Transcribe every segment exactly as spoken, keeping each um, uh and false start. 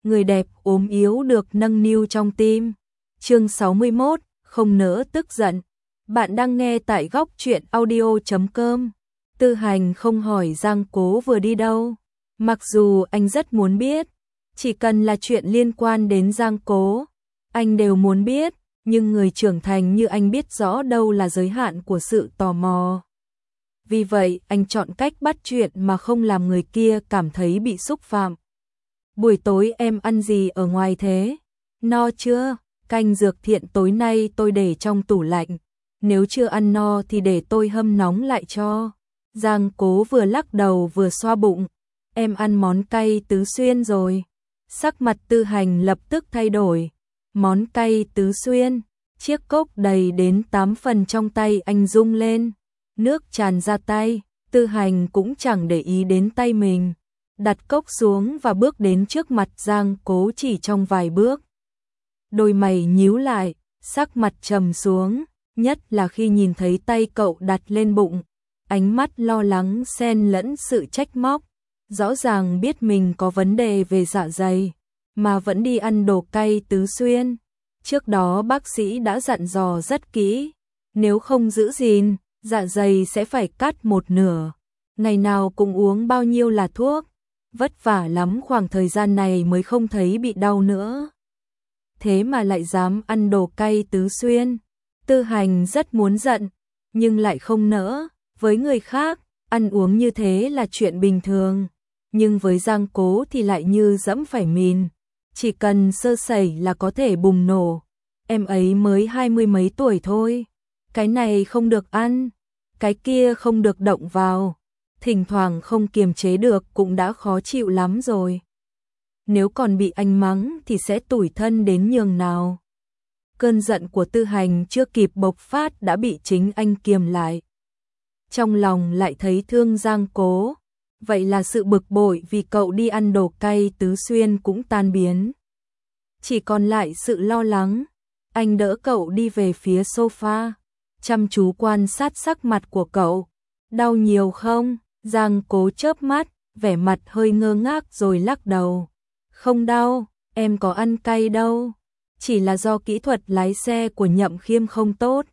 người đẹp ốm yếu được nâng niu trong tim. Chương sáu mươi mốt, không nỡ tức giận. Bạn đang nghe tại góc truyện audio chấm com. Tư Hành không hỏi Giang Cố vừa đi đâu. Mặc dù anh rất muốn biết, chỉ cần là chuyện liên quan đến Giang Cố, anh đều muốn biết, nhưng người trưởng thành như anh biết rõ đâu là giới hạn của sự tò mò. Vì vậy, anh chọn cách bắt chuyện mà không làm người kia cảm thấy bị xúc phạm. Buổi tối em ăn gì ở ngoài thế? No chưa? Canh dược thiện tối nay tôi để trong tủ lạnh. Nếu chưa ăn no thì để tôi hâm nóng lại cho. Giang Cố vừa lắc đầu vừa xoa bụng. Em ăn món cay tứ xuyên rồi. Sắc mặt Tư Hành lập tức thay đổi. Món cay tứ xuyên. Chiếc cốc đầy đến tám phần trong tay anh rung lên. Nước tràn ra tay. Tư Hành cũng chẳng để ý đến tay mình. Đặt cốc xuống và bước đến trước mặt Giang Cố chỉ trong vài bước. Đôi mày nhíu lại, sắc mặt trầm xuống, nhất là khi nhìn thấy tay cậu đặt lên bụng. Ánh mắt lo lắng xen lẫn sự trách móc. Rõ ràng biết mình có vấn đề về dạ dày, mà vẫn đi ăn đồ cay tứ xuyên. Trước đó bác sĩ đã dặn dò rất kỹ, nếu không giữ gìn, dạ dày sẽ phải cắt một nửa. Ngày nào cũng uống bao nhiêu là thuốc, vất vả lắm khoảng thời gian này mới không thấy bị đau nữa. Thế mà lại dám ăn đồ cay tứ xuyên. Tư Hành rất muốn giận, nhưng lại không nỡ. Với người khác, ăn uống như thế là chuyện bình thường, nhưng với Giang Cố thì lại như dẫm phải mìn. Chỉ cần sơ sẩy là có thể bùng nổ. Em ấy mới hai mươi mấy tuổi thôi. Cái này không được ăn, cái kia không được động vào. Thỉnh thoảng không kiềm chế được cũng đã khó chịu lắm rồi. Nếu còn bị anh mắng thì sẽ tủi thân đến nhường nào. Cơn giận của Tư Hành chưa kịp bộc phát đã bị chính anh kiềm lại. Trong lòng lại thấy thương Giang Cố. Vậy là sự bực bội vì cậu đi ăn đồ cay tứ xuyên cũng tan biến. Chỉ còn lại sự lo lắng. Anh đỡ cậu đi về phía sofa, chăm chú quan sát sắc mặt của cậu. Đau nhiều không? Giang Cố chớp mắt, vẻ mặt hơi ngơ ngác rồi lắc đầu. Không đau, em có ăn cay đâu. Chỉ là do kỹ thuật lái xe của Nhậm Khiêm không tốt,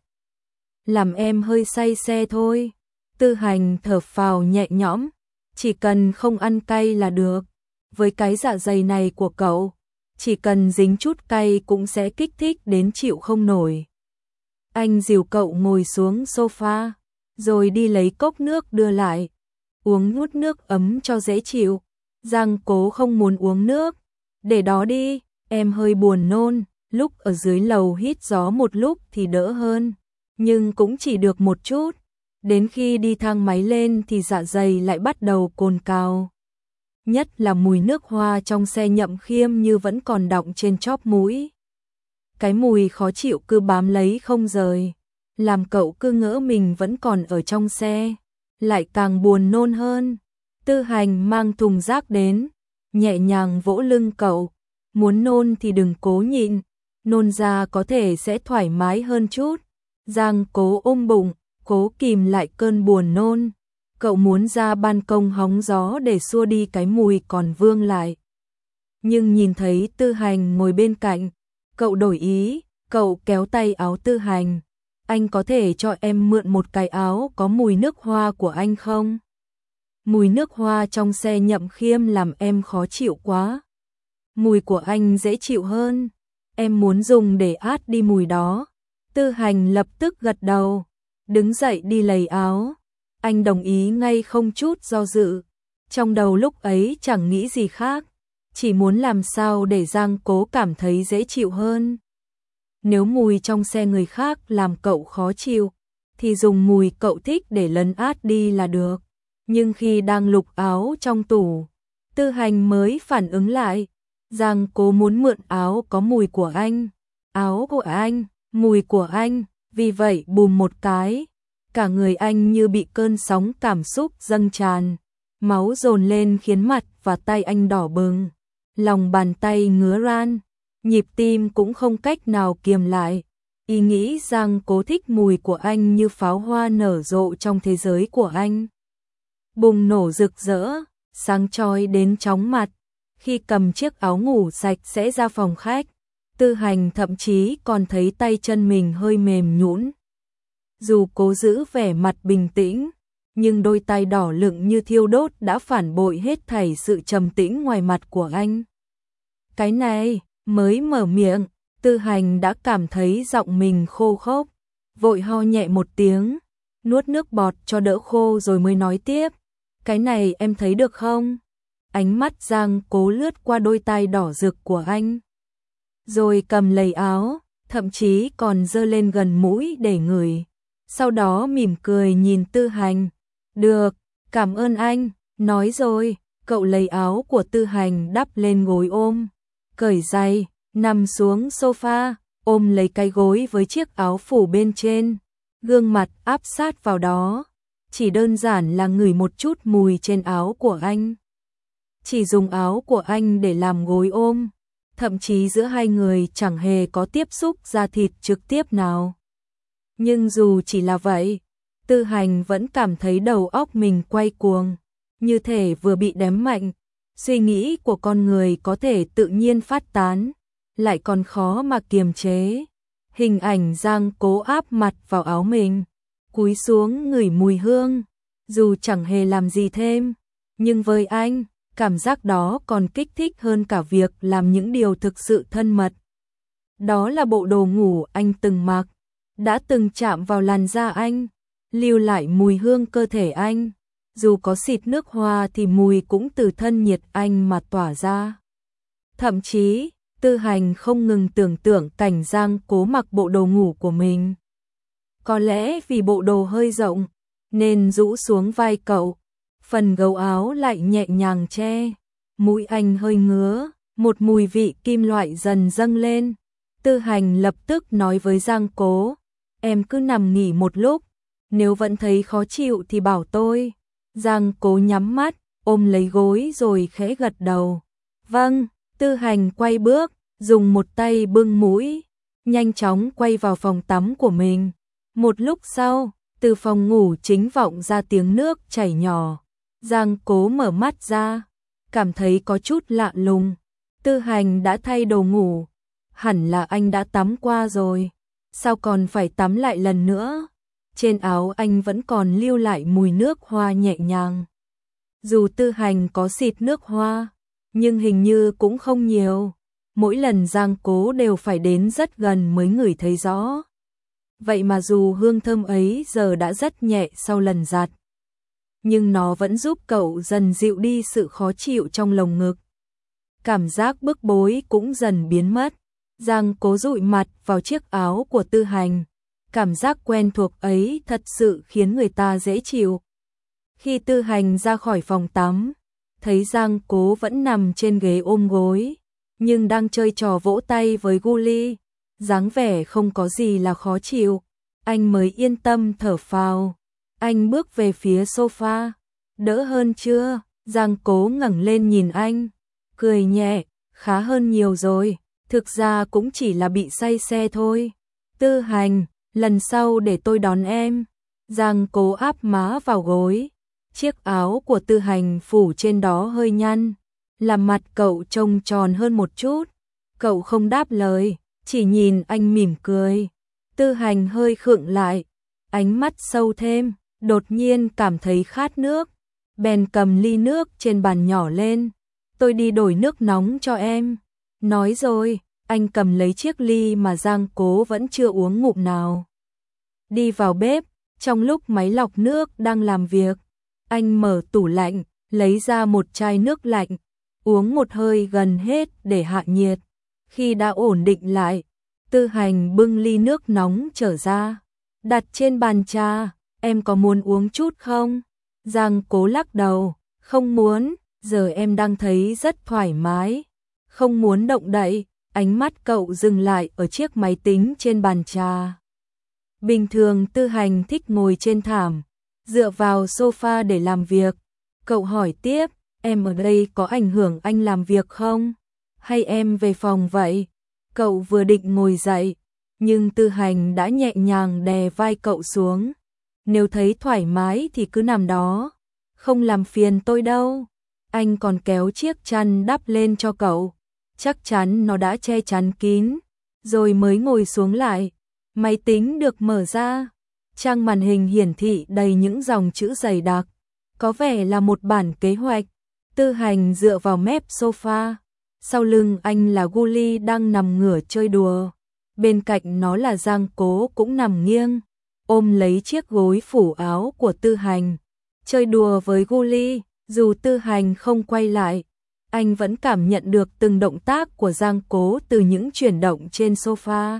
làm em hơi say xe thôi. Tư Hành thở phào nhẹ nhõm. Chỉ cần không ăn cay là được. Với cái dạ dày này của cậu, chỉ cần dính chút cay cũng sẽ kích thích đến chịu không nổi. Anh dìu cậu ngồi xuống sofa, rồi đi lấy cốc nước đưa lại. Uống ngút nước ấm cho dễ chịu. Giang Cố không muốn uống nước. Để đó đi, em hơi buồn nôn. Lúc ở dưới lầu hít gió một lúc thì đỡ hơn, nhưng cũng chỉ được một chút. Đến khi đi thang máy lên thì dạ dày lại bắt đầu cồn cào. Nhất là mùi nước hoa trong xe Nhậm Khiêm như vẫn còn đọng trên chóp mũi. Cái mùi khó chịu cứ bám lấy không rời, làm cậu cứ ngỡ mình vẫn còn ở trong xe, lại càng buồn nôn hơn. Tư Hành mang thùng rác đến, nhẹ nhàng vỗ lưng cậu. Muốn nôn thì đừng cố nhịn, nôn ra có thể sẽ thoải mái hơn chút. Giang Cố ôm bụng, cố kìm lại cơn buồn nôn. Cậu muốn ra ban công hóng gió để xua đi cái mùi còn vương lại. Nhưng nhìn thấy Tư Hành ngồi bên cạnh, cậu đổi ý. Cậu kéo tay áo Tư Hành. Anh có thể cho em mượn một cái áo có mùi nước hoa của anh không? Mùi nước hoa trong xe Nhậm Khiêm làm em khó chịu quá. Mùi của anh dễ chịu hơn. Em muốn dùng để át đi mùi đó. Tư Hành lập tức gật đầu, đứng dậy đi lấy áo. Anh đồng ý ngay không chút do dự. Trong đầu lúc ấy chẳng nghĩ gì khác, chỉ muốn làm sao để Giang Cố cảm thấy dễ chịu hơn. Nếu mùi trong xe người khác làm cậu khó chịu, thì dùng mùi cậu thích để lấn át đi là được. Nhưng khi đang lục áo trong tủ, Tư Hành mới phản ứng lại. Giang Cố muốn mượn áo có mùi của anh. Áo của anh, mùi của anh. Vì vậy bùm một cái, cả người anh như bị cơn sóng cảm xúc dâng tràn. Máu dồn lên khiến mặt và tay anh đỏ bừng. Lòng bàn tay ngứa ran, nhịp tim cũng không cách nào kiềm lại. Ý nghĩ Giang Cố thích mùi của anh như pháo hoa nở rộ trong thế giới của anh. Bùng nổ rực rỡ, sáng chói đến chóng mặt, Khi cầm chiếc áo ngủ sạch sẽ ra phòng khách, Tư Hành thậm chí còn thấy tay chân mình hơi mềm nhũn. Dù cố giữ vẻ mặt bình tĩnh, nhưng đôi tay đỏ lựng như thiêu đốt đã phản bội hết thảy sự trầm tĩnh ngoài mặt của anh. Cái này, mới mở miệng, Tư Hành đã cảm thấy giọng mình khô khốc, vội ho nhẹ một tiếng, nuốt nước bọt cho đỡ khô rồi mới nói tiếp. Cái này em thấy được không? Ánh mắt Giang Cố lướt qua đôi tay đỏ rực của anh, rồi cầm lấy áo, thậm chí còn giơ lên gần mũi để ngửi. Sau đó mỉm cười nhìn Tư Hành. Được, cảm ơn anh, nói rồi, cậu lấy áo của Tư Hành đắp lên gối ôm, cởi giày, nằm xuống sofa, ôm lấy cái gối với chiếc áo phủ bên trên, gương mặt áp sát vào đó, chỉ đơn giản là ngửi một chút mùi trên áo của anh. Chỉ dùng áo của anh để làm gối ôm, thậm chí giữa hai người chẳng hề có tiếp xúc da thịt trực tiếp nào. Nhưng dù chỉ là vậy, Tư Hành vẫn cảm thấy đầu óc mình quay cuồng, như thể vừa bị đếm mạnh. Suy nghĩ của con người có thể tự nhiên phát tán, lại còn khó mà kiềm chế. Hình ảnh Giang Cố áp mặt vào áo mình, cúi xuống ngửi mùi hương, dù chẳng hề làm gì thêm, nhưng với anh, cảm giác đó còn kích thích hơn cả việc làm những điều thực sự thân mật. Đó là bộ đồ ngủ anh từng mặc, đã từng chạm vào làn da anh, lưu lại mùi hương cơ thể anh, dù có xịt nước hoa thì mùi cũng từ thân nhiệt anh mà tỏa ra. Thậm chí, Tư Hành không ngừng tưởng tượng cảnh Giang Cố mặc bộ đồ ngủ của mình. Có lẽ vì bộ đồ hơi rộng, nên rũ xuống vai cậu, phần gấu áo lại nhẹ nhàng che, mũi anh hơi ngứa, một mùi vị kim loại dần dâng lên. Tư Hành lập tức nói với Giang Cố, em cứ nằm nghỉ một lúc, nếu vẫn thấy khó chịu thì bảo tôi. Giang Cố nhắm mắt, ôm lấy gối rồi khẽ gật đầu. Vâng, Tư Hành quay bước, dùng một tay bưng mũi, nhanh chóng quay vào phòng tắm của mình. Một lúc sau, từ phòng ngủ chính vọng ra tiếng nước chảy nhỏ. Giang Cố mở mắt ra, cảm thấy có chút lạ lùng. Tư Hành đã thay đồ ngủ, hẳn là anh đã tắm qua rồi, sao còn phải tắm lại lần nữa? Trên áo anh vẫn còn lưu lại mùi nước hoa nhẹ nhàng. Dù Tư Hành có xịt nước hoa, nhưng hình như cũng không nhiều. Mỗi lần Giang Cố đều phải đến rất gần mới ngửi thấy rõ. Vậy mà dù hương thơm ấy giờ đã rất nhẹ sau lần giặt, nhưng nó vẫn giúp cậu dần dịu đi sự khó chịu trong lồng ngực. Cảm giác bức bối cũng dần biến mất. Giang Cố dụi mặt vào chiếc áo của Tư Hành. Cảm giác quen thuộc ấy thật sự khiến người ta dễ chịu. Khi Tư Hành ra khỏi phòng tắm, thấy Giang Cố vẫn nằm trên ghế ôm gối, nhưng đang chơi trò vỗ tay với Guli, dáng vẻ không có gì là khó chịu, anh mới yên tâm thở phào. Anh bước về phía sofa. Đỡ hơn chưa? Giang Cố ngẩng lên nhìn anh, cười nhẹ, khá hơn nhiều rồi, thực ra cũng chỉ là bị say xe thôi. Tư Hành, lần sau để tôi đón em. Giang Cố áp má vào gối, chiếc áo của Tư Hành phủ trên đó hơi nhăn, làm mặt cậu trông tròn hơn một chút. Cậu không đáp lời, chỉ nhìn anh mỉm cười. Tư Hành hơi khựng lại, ánh mắt sâu thêm, đột nhiên cảm thấy khát nước, bèn cầm ly nước trên bàn nhỏ lên. Tôi đi đổi nước nóng cho em. Nói rồi, anh cầm lấy chiếc ly mà Giang Cố vẫn chưa uống ngụm nào, đi vào bếp. Trong lúc máy lọc nước đang làm việc, anh mở tủ lạnh, lấy ra một chai nước lạnh, uống một hơi gần hết để hạ nhiệt. Khi đã ổn định lại, Tư Hành bưng ly nước nóng trở ra, đặt trên bàn trà. Em có muốn uống chút không? Giang Cố lắc đầu, không muốn, giờ em đang thấy rất thoải mái, không muốn động đậy. Ánh mắt cậu dừng lại ở chiếc máy tính trên bàn trà. Bình thường Tư Hành thích ngồi trên thảm, dựa vào sofa để làm việc. Cậu hỏi tiếp, em ở đây có ảnh hưởng anh làm việc không? Hay em về phòng vậy? Cậu vừa định ngồi dậy, nhưng Tư Hành đã nhẹ nhàng đè vai cậu xuống. Nếu thấy thoải mái thì cứ nằm đó, không làm phiền tôi đâu. Anh còn kéo chiếc chăn đắp lên cho cậu. Chắc chắn nó đã che chắn kín. Rồi mới ngồi xuống lại. Máy tính được mở ra. Trang màn hình hiển thị đầy những dòng chữ dày đặc. Có vẻ là một bản kế hoạch. Tư Hành dựa vào mép sofa. Sau lưng anh là Guli đang nằm ngửa chơi đùa. Bên cạnh nó là Giang Cố cũng nằm nghiêng, ôm lấy chiếc gối phủ áo của Tư Hành. Chơi đùa với Guli, dù Tư Hành không quay lại, anh vẫn cảm nhận được từng động tác của Giang Cố từ những chuyển động trên sofa.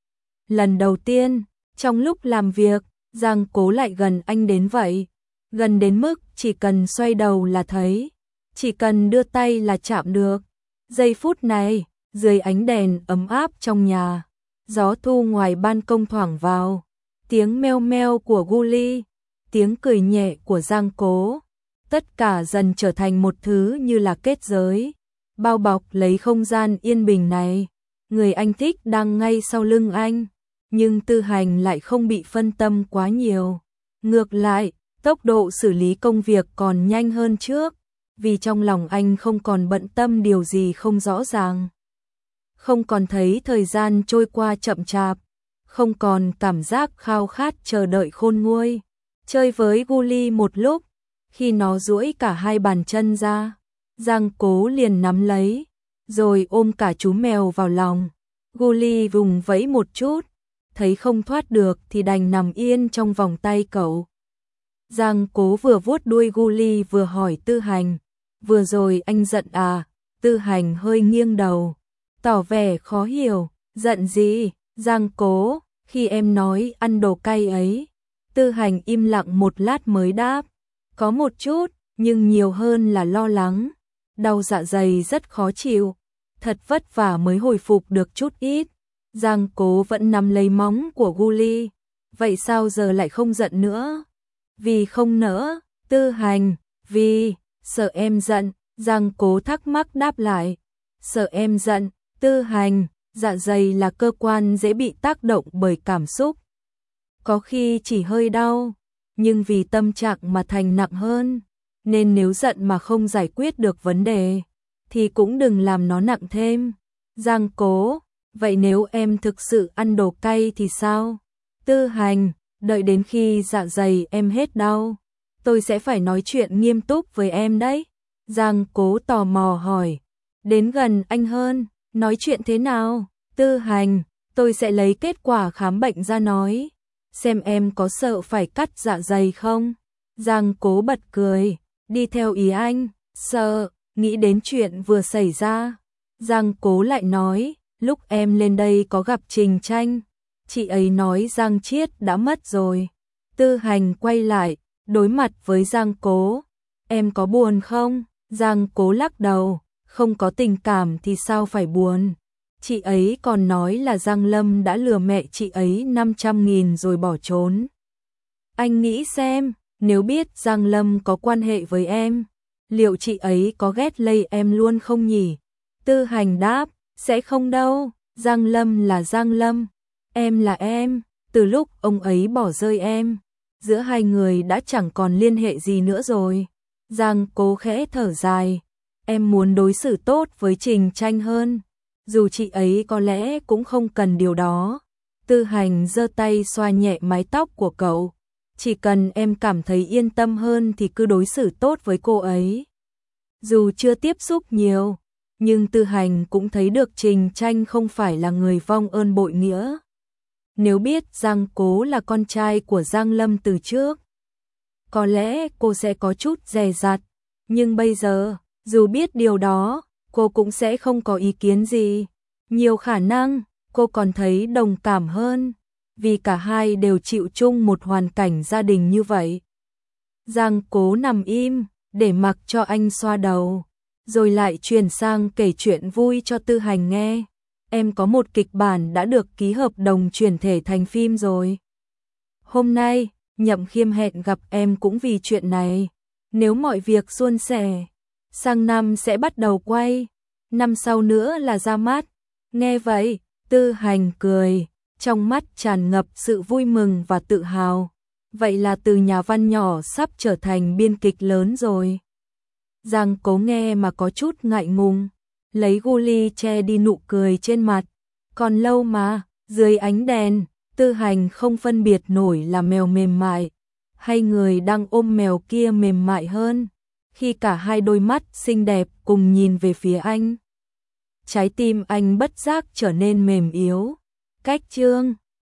Lần đầu tiên, trong lúc làm việc, Giang Cố lại gần anh đến vậy. Gần đến mức chỉ cần xoay đầu là thấy, chỉ cần đưa tay là chạm được. Giây phút này, dưới ánh đèn ấm áp trong nhà, gió thu ngoài ban công thoảng vào, tiếng meo meo của Guli, tiếng cười nhẹ của Giang Cố, tất cả dần trở thành một thứ như là kết giới, bao bọc lấy không gian yên bình này. Người anh thích đang ngay sau lưng anh, nhưng Tư Hành lại không bị phân tâm quá nhiều. Ngược lại, tốc độ xử lý công việc còn nhanh hơn trước, vì trong lòng anh không còn bận tâm điều gì không rõ ràng. Không còn thấy thời gian trôi qua chậm chạp, không còn cảm giác khao khát chờ đợi khôn nguôi. Chơi với Guli một lúc, khi nó duỗi cả hai bàn chân ra, Giang Cố liền nắm lấy, rồi ôm cả chú mèo vào lòng. Guli vùng vẫy một chút, thấy không thoát được thì đành nằm yên trong vòng tay cậu. Giang Cố vừa vuốt đuôi Guli vừa hỏi Tư Hành, vừa rồi anh giận à? Tư Hành hơi nghiêng đầu, tỏ vẻ khó hiểu. Giận gì? Giang Cố, khi em nói ăn đồ cay ấy. Tư Hành im lặng một lát mới đáp, có một chút, nhưng nhiều hơn là lo lắng. Đau dạ dày rất khó chịu, thật vất vả mới hồi phục được chút ít. Giang Cố vẫn nắm lấy móng của Guli, vậy sao giờ lại không giận nữa? Vì không nỡ. Tư Hành, vì sợ em giận. Giang Cố thắc mắc đáp lại, sợ em giận. Tư Hành, dạ dày là cơ quan dễ bị tác động bởi cảm xúc, có khi chỉ hơi đau, nhưng vì tâm trạng mà thành nặng hơn, nên nếu giận mà không giải quyết được vấn đề thì cũng đừng làm nó nặng thêm. Giang Cố, vậy nếu em thực sự ăn đồ cay thì sao? Tư Hành, đợi đến khi dạ dày em hết đau, tôi sẽ phải nói chuyện nghiêm túc với em đấy. Giang Cố tò mò hỏi, đến gần anh hơn, nói chuyện thế nào? Tư Hành, tôi sẽ lấy kết quả khám bệnh ra nói, xem em có sợ phải cắt dạ dày không? Giang Cố bật cười, đi theo ý anh. Sợ? Nghĩ đến chuyện vừa xảy ra, Giang Cố lại nói, lúc em lên đây có gặp Trình Tranh, chị ấy nói Giang Chiết đã mất rồi. Tư Hành quay lại, đối mặt với Giang Cố, em có buồn không? Giang Cố lắc đầu, không có tình cảm thì sao phải buồn. Chị ấy còn nói là Giang Lâm đã lừa mẹ chị ấy năm trăm nghìn rồi bỏ trốn. Anh nghĩ xem, nếu biết Giang Lâm có quan hệ với em, liệu chị ấy có ghét lây em luôn không nhỉ? Tư Hành đáp, sẽ không đâu, Giang Lâm là Giang Lâm, em là em, từ lúc ông ấy bỏ rơi em, giữa hai người đã chẳng còn liên hệ gì nữa rồi. Giang Cố khẽ thở dài, em muốn đối xử tốt với Trình Tranh hơn, dù chị ấy có lẽ cũng không cần điều đó. Tư Hành giơ tay xoa nhẹ mái tóc của cậu, chỉ cần em cảm thấy yên tâm hơn thì cứ đối xử tốt với cô ấy. Dù chưa tiếp xúc nhiều, nhưng Tư Hành cũng thấy được Trình Tranh không phải là người vong ơn bội nghĩa. Nếu biết Giang Cố là con trai của Giang Lâm từ trước, có lẽ cô sẽ có chút dè dặt, nhưng bây giờ, dù biết điều đó, cô cũng sẽ không có ý kiến gì. Nhiều khả năng, cô còn thấy đồng cảm hơn, vì cả hai đều chịu chung một hoàn cảnh gia đình như vậy. Giang Cố nằm im, để mặc cho anh xoa đầu, rồi lại chuyển sang kể chuyện vui cho Tư Hành nghe. Em có một kịch bản đã được ký hợp đồng chuyển thể thành phim rồi. Hôm nay, Nhậm Khiêm hẹn gặp em cũng vì chuyện này. Nếu mọi việc suôn sẻ, sang năm sẽ bắt đầu quay, năm sau nữa là ra mắt. Nghe vậy, Tư Hành cười, trong mắt tràn ngập sự vui mừng và tự hào. Vậy là từ nhà văn nhỏ sắp trở thành biên kịch lớn rồi. Giang Cố nghe mà có chút ngại ngùng, lấy gu ly che đi nụ cười trên mặt. Còn lâu mà, dưới ánh đèn, Tư Hành không phân biệt nổi là mèo mềm mại, hay người đang ôm mèo kia mềm mại hơn. Khi cả hai đôi mắt xinh đẹp cùng nhìn về phía anh, trái tim anh bất giác trở nên mềm yếu. Cách chương